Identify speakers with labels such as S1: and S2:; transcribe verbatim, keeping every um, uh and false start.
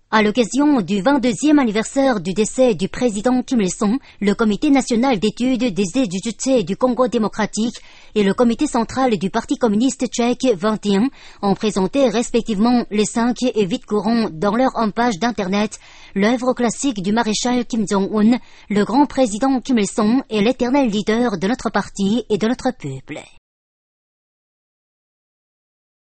S1: À l'occasion du vingt-deuxième anniversaire du décès du président Kim Il-sung, le Comité national d'études des Jujutsu du Congo démocratique et le Comité central du Parti communiste tchèque vingt et un ont présenté respectivement les cinq et huit courants dans leur homepage d'internet, l'œuvre classique du maréchal Kim Jong-un, le grand président Kim Il-sung et l'éternel leader de notre parti et de notre peuple.